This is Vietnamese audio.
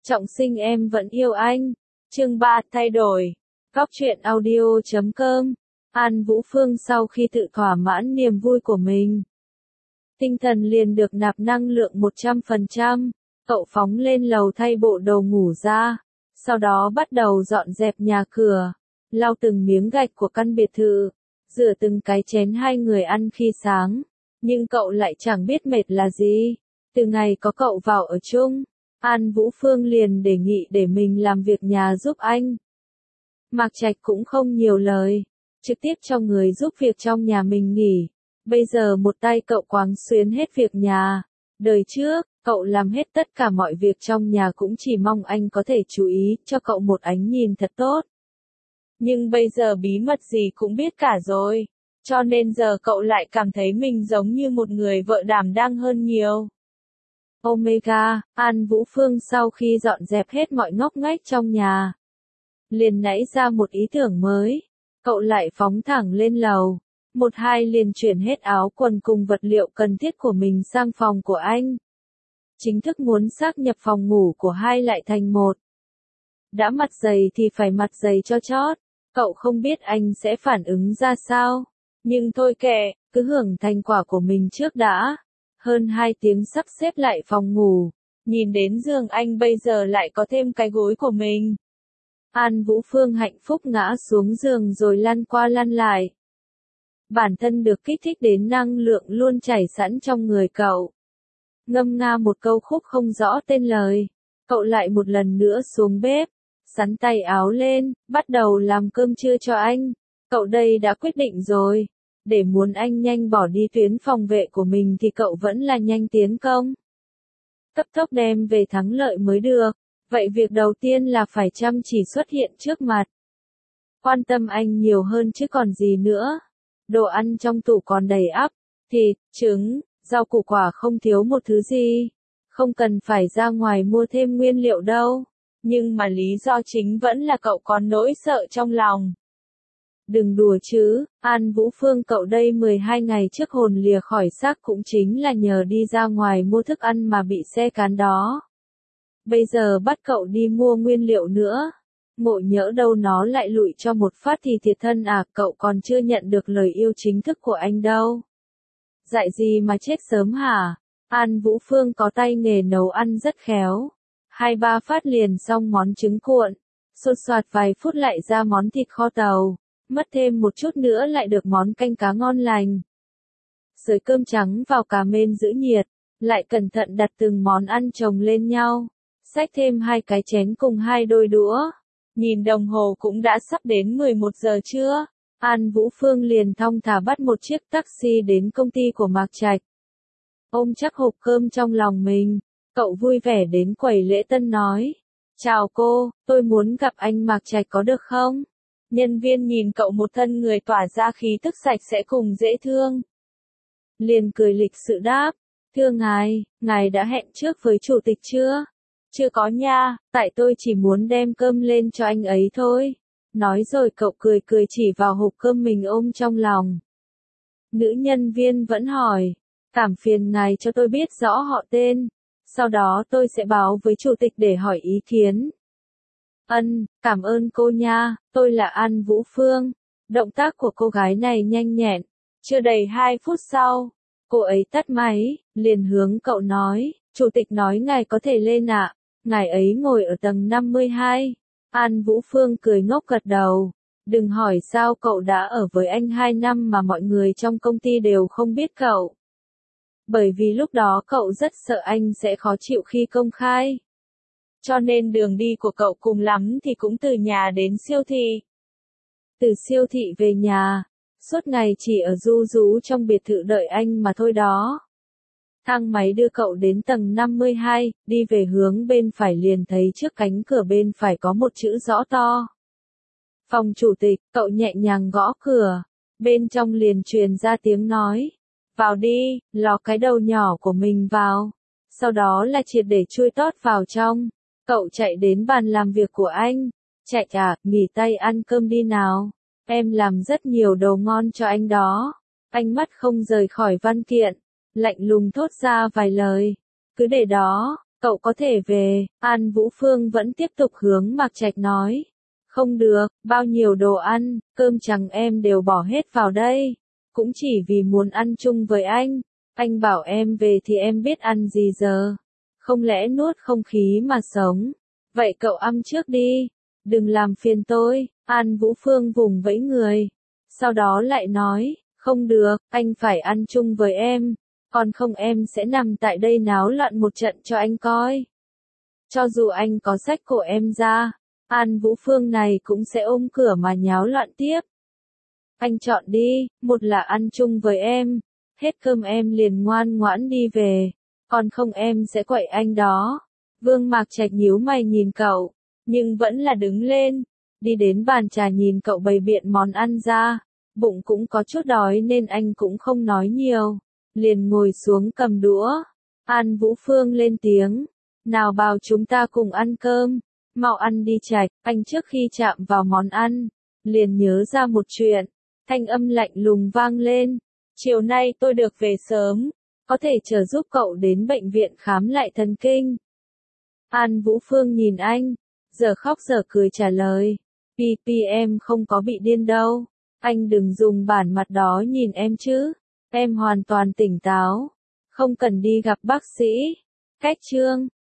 Trọng sinh em vẫn yêu anh. Chương 3 thay đổi. Góc truyện audio.com. An Vũ Phương sau khi tự thỏa mãn niềm vui của mình, tinh thần liền được nạp năng lượng 100%. Cậu phóng lên lầu thay bộ đồ ngủ ra, sau đó bắt đầu dọn dẹp nhà cửa, lau từng miếng gạch của căn biệt thự, rửa từng cái chén hai người ăn khi sáng. Nhưng cậu lại chẳng biết mệt là gì. Từ ngày có cậu vào ở chung, An Vũ Phương liền đề nghị để mình làm việc nhà giúp anh. Mạc Trạch cũng không nhiều lời, trực tiếp cho người giúp việc trong nhà mình nghỉ. Bây giờ một tay cậu quáng xuyến hết việc nhà. Đời trước, cậu làm hết tất cả mọi việc trong nhà cũng chỉ mong anh có thể chú ý cho cậu một ánh nhìn thật tốt. Nhưng bây giờ bí mật gì cũng biết cả rồi, cho nên giờ cậu lại cảm thấy mình giống như một người vợ đảm đang hơn nhiều. Omega, An Vũ Phương sau khi dọn dẹp hết mọi ngóc ngách trong nhà, liền nảy ra một ý tưởng mới. Cậu lại phóng thẳng lên lầu, một hai liền chuyển hết áo quần cùng vật liệu cần thiết của mình sang phòng của anh. Chính thức muốn sáp nhập phòng ngủ của hai lại thành một. Đã mặt dày thì phải mặt dày cho chót. Cậu không biết anh sẽ phản ứng ra sao, nhưng thôi kệ, cứ hưởng thành quả của mình trước đã. Hơn 2 tiếng sắp xếp lại phòng ngủ, nhìn đến giường anh bây giờ lại có thêm cái gối của mình. An Vũ Phương hạnh phúc ngã xuống giường rồi lăn qua lăn lại. Bản thân được kích thích đến năng lượng luôn chảy sẵn trong người cậu. Ngâm nga một câu khúc không rõ tên lời, cậu lại một lần nữa xuống bếp, sắn tay áo lên, bắt đầu làm cơm trưa cho anh. Cậu đây đã quyết định rồi, để muốn anh nhanh bỏ đi tuyến phòng vệ của mình thì cậu vẫn là nhanh tiến công. Cấp tốc đem về thắng lợi mới được, vậy việc đầu tiên là phải chăm chỉ xuất hiện trước mặt. Quan tâm anh nhiều hơn chứ còn gì nữa. Đồ ăn trong tủ còn đầy ắp, thịt, trứng, rau củ quả không thiếu một thứ gì. Không cần phải ra ngoài mua thêm nguyên liệu đâu. Nhưng mà lý do chính vẫn là cậu còn nỗi sợ trong lòng. Đừng đùa chứ, An Vũ Phương cậu đây 12 ngày trước hồn lìa khỏi xác cũng chính là nhờ đi ra ngoài mua thức ăn mà bị xe cán đó. Bây giờ bắt cậu đi mua nguyên liệu nữa. Ngộ nhỡ đâu nó lại lụi cho một phát thì thiệt thân à, cậu còn chưa nhận được lời yêu chính thức của anh đâu. Dại gì mà chết sớm hả? An Vũ Phương có tay nghề nấu ăn rất khéo. 2-3 phát liền xong món trứng cuộn, sột soạt vài phút lại ra món thịt kho tàu, mất thêm một chút nữa lại được món canh cá ngon lành. Xới cơm trắng vào cá mên giữ nhiệt, lại cẩn thận đặt từng món ăn chồng lên nhau, xách thêm 2 cái chén cùng 2 đôi đũa. Nhìn đồng hồ cũng đã sắp đến 11 giờ trưa, An Vũ Phương liền thong thả bắt một chiếc taxi đến công ty của Mạc Trạch. Ôm chắc hộp cơm trong lòng mình, cậu vui vẻ đến quầy lễ tân nói. Chào cô, tôi muốn gặp anh Mạc Trạch có được không? Nhân viên nhìn cậu một thân người tỏa ra khí tức sạch sẽ cùng dễ thương. Liền cười lịch sự đáp. Thưa ngài đã hẹn trước với chủ tịch chưa? Chưa có nha, tại tôi chỉ muốn đem cơm lên cho anh ấy thôi. Nói rồi cậu cười cười chỉ vào hộp cơm mình ôm trong lòng. Nữ nhân viên vẫn hỏi. Cảm phiền ngài cho tôi biết rõ họ tên. Sau đó tôi sẽ báo với chủ tịch để hỏi ý kiến. Cảm ơn cô nha, tôi là An Vũ Phương. Động tác của cô gái này nhanh nhẹn. Chưa đầy 2 phút sau, cô ấy tắt máy, liền hướng cậu nói. Chủ tịch nói ngài có thể lên ạ. Ngài ấy ngồi ở tầng 52. An Vũ Phương cười ngốc gật đầu. Đừng hỏi sao cậu đã ở với anh 2 năm mà mọi người trong công ty đều không biết cậu. Bởi vì lúc đó cậu rất sợ anh sẽ khó chịu khi công khai. Cho nên đường đi của cậu cùng lắm thì cũng từ nhà đến siêu thị. Từ siêu thị về nhà, suốt ngày chỉ ở ru rú trong biệt thự đợi anh mà thôi đó. Thang máy đưa cậu đến tầng 52, đi về hướng bên phải liền thấy trước cánh cửa bên phải có một chữ rõ to. Phòng chủ tịch, cậu nhẹ nhàng gõ cửa, bên trong liền truyền ra tiếng nói. Vào đi, ló cái đầu nhỏ của mình vào. Sau đó là triệt để chui tót vào trong. Cậu chạy đến bàn làm việc của anh. Chạy à, nghỉ tay ăn cơm đi nào. Em làm rất nhiều đồ ngon cho anh đó. Ánh mắt không rời khỏi văn kiện, lạnh lùng thốt ra vài lời. Cứ để đó, cậu có thể về. An Vũ Phương vẫn tiếp tục hướng Mạc Trạch nói. Không được, bao nhiêu đồ ăn, cơm trắng em đều bỏ hết vào đây. Cũng chỉ vì muốn ăn chung với anh. Anh bảo em về thì em biết ăn gì giờ. Không lẽ nuốt không khí mà sống. Vậy cậu ăn trước đi. Đừng làm phiền tôi. An Vũ Phương vùng vẫy người. Sau đó lại nói, không được, anh phải ăn chung với em. Còn không em sẽ nằm tại đây náo loạn một trận cho anh coi. Cho dù anh có xách cổ em ra, An Vũ Phương này cũng sẽ ôm cửa mà nháo loạn tiếp. Anh chọn đi, một là ăn chung với em, hết cơm em liền ngoan ngoãn đi về, còn không em sẽ quậy anh đó. Vương Mạc Trạch nhíu mày nhìn cậu, nhưng vẫn là đứng lên, đi đến bàn trà nhìn cậu bày biện món ăn ra, bụng cũng có chút đói nên anh cũng không nói nhiều, liền ngồi xuống cầm đũa. An Vũ Phương lên tiếng, nào bảo chúng ta cùng ăn cơm, mau ăn đi Trạch. Anh trước khi chạm vào món ăn, liền nhớ ra một chuyện, thanh âm lạnh lùng vang lên, chiều nay tôi được về sớm, có thể chờ giúp cậu đến bệnh viện khám lại thần kinh. An Vũ Phương nhìn anh, giờ khóc giờ cười trả lời, em không có bị điên đâu, anh đừng dùng bản mặt đó nhìn em chứ, em hoàn toàn tỉnh táo, không cần đi gặp bác sĩ. Cách chương